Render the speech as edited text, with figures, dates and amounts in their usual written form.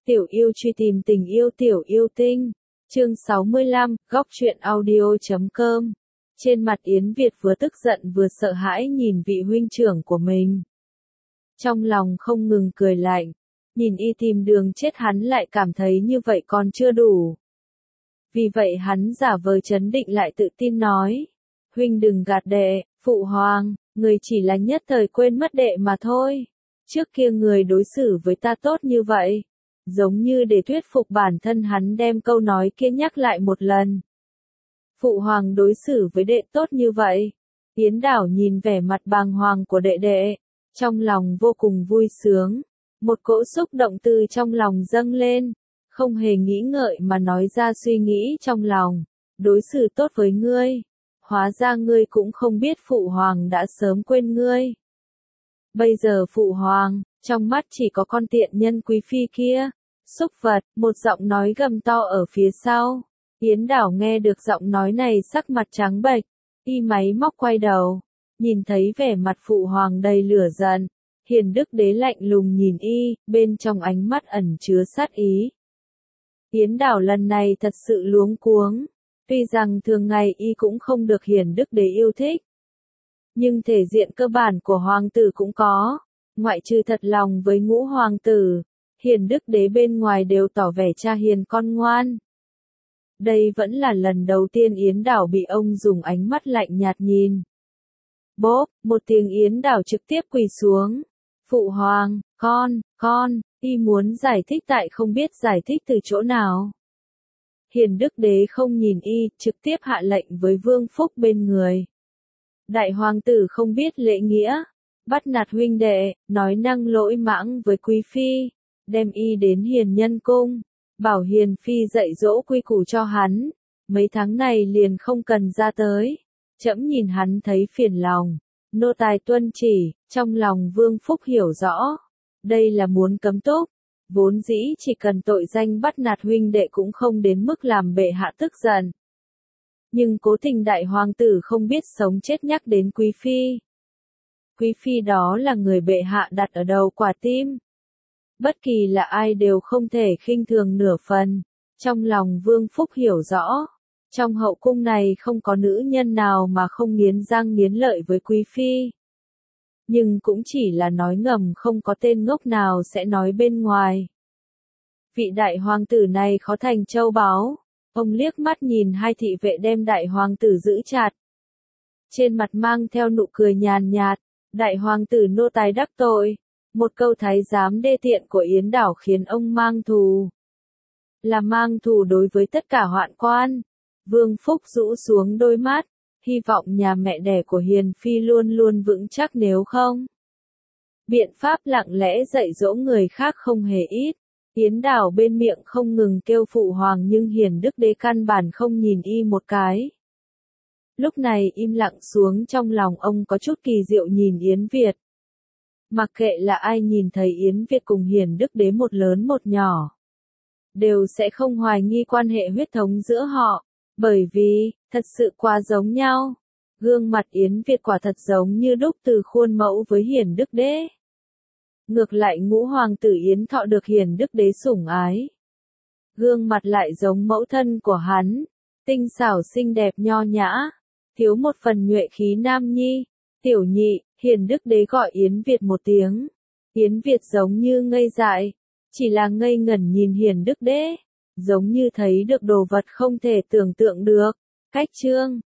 Tiểu yêu truy tìm tình yêu tiểu yêu tinh. Chương 65, góc truyện audio.com. Trên mặt Yến Việt vừa tức giận vừa sợ hãi nhìn vị huynh trưởng của mình. Trong lòng không ngừng cười lạnh, nhìn y tìm đường chết hắn lại cảm thấy như vậy còn chưa đủ. Vì vậy hắn giả vờ trấn định lại tự tin nói, huynh đừng gạt đệ, phụ hoàng, người chỉ là nhất thời quên mất đệ mà thôi. Trước kia người đối xử với ta tốt như vậy. Giống như để thuyết phục bản thân hắn đem câu nói kia nhắc lại một lần. Phụ hoàng đối xử với đệ tốt như vậy. Yến Đảo nhìn vẻ mặt bàng hoàng của đệ đệ, trong lòng vô cùng vui sướng. Một cỗ xúc động từ trong lòng dâng lên, không hề nghĩ ngợi mà nói ra suy nghĩ trong lòng. Đối xử tốt với ngươi. Hóa ra ngươi cũng không biết phụ hoàng đã sớm quên ngươi. Bây giờ phụ hoàng, trong mắt chỉ có con tiện nhân quý phi kia. Xúc vật, một giọng nói gầm to ở phía sau. Yến Đảo nghe được giọng nói này sắc mặt trắng bệch, y máy móc quay đầu, nhìn thấy vẻ mặt phụ hoàng đầy lửa giận. Hiền Đức Đế lạnh lùng nhìn y, bên trong ánh mắt ẩn chứa sát ý. Yến Đảo lần này thật sự luống cuống, tuy rằng thường ngày y cũng không được Hiền Đức Đế yêu thích. Nhưng thể diện cơ bản của hoàng tử cũng có, ngoại trừ thật lòng với ngũ hoàng tử. Hiền Đức Đế bên ngoài đều tỏ vẻ cha hiền con ngoan. Đây vẫn là lần đầu tiên Yến Đảo bị ông dùng ánh mắt lạnh nhạt nhìn. Bốp, một tiếng Yến Đảo trực tiếp quỳ xuống. Phụ hoàng, con, y muốn giải thích tại không biết giải thích từ chỗ nào. Hiền Đức Đế không nhìn y, trực tiếp hạ lệnh với Vương Phúc bên người. Đại hoàng tử không biết lễ nghĩa, bắt nạt huynh đệ, nói năng lỗi mãng với quý phi. Đem y đến Hiền Nhân Cung, bảo Hiền Phi dạy dỗ quy củ cho hắn, mấy tháng này liền không cần ra tới. Trẫm nhìn hắn thấy phiền lòng, nô tài tuân chỉ, trong lòng Vương Phúc hiểu rõ, đây là muốn cấm túc, vốn dĩ chỉ cần tội danh bắt nạt huynh đệ cũng không đến mức làm bệ hạ tức giận. Nhưng cố tình đại hoàng tử không biết sống chết nhắc đến quý phi. Quý phi đó là người bệ hạ đặt ở đầu quả tim. Bất kỳ là ai đều không thể khinh thường nửa phần. Trong lòng Vương Phúc hiểu rõ, trong hậu cung này không có nữ nhân nào mà không nghiến răng nghiến lợi với quý phi. Nhưng cũng chỉ là nói ngầm, không có tên ngốc nào sẽ nói bên ngoài. Vị đại hoàng tử này khó thành châu báu. Ông liếc mắt nhìn hai thị vệ đem đại hoàng tử giữ chặt. Trên mặt mang theo nụ cười nhàn nhạt, đại hoàng tử nô tài đắc tội. Một câu thái giám đê tiện của Yến Đảo khiến ông mang thù. Là mang thù đối với tất cả hoạn quan. Vương Phúc rũ xuống đôi mắt, hy vọng nhà mẹ đẻ của Hiền Phi luôn luôn vững chắc, nếu không. Biện pháp lặng lẽ dạy dỗ người khác không hề ít. Yến Đảo bên miệng không ngừng kêu phụ hoàng nhưng Hiền Đức Đế căn bản không nhìn y một cái. Lúc này im lặng xuống, trong lòng ông có chút kỳ diệu nhìn Yến Việt. Mặc kệ là ai nhìn thấy Yến Việt cùng Hiền Đức Đế một lớn một nhỏ, đều sẽ không hoài nghi quan hệ huyết thống giữa họ, bởi vì, thật sự quá giống nhau. Gương mặt Yến Việt quả thật giống như đúc từ khuôn mẫu với Hiền Đức Đế. Ngược lại ngũ hoàng tử Yến Thọ được Hiền Đức Đế sủng ái. Gương mặt lại giống mẫu thân của hắn, tinh xảo xinh đẹp nho nhã, thiếu một phần nhuệ khí nam nhi. Tiểu nhị, Hiền Đức Đế gọi Yến Việt một tiếng. Yến Việt giống như ngây dại, chỉ là ngây ngẩn nhìn Hiền Đức Đế, giống như thấy được đồ vật không thể tưởng tượng được. Cách chương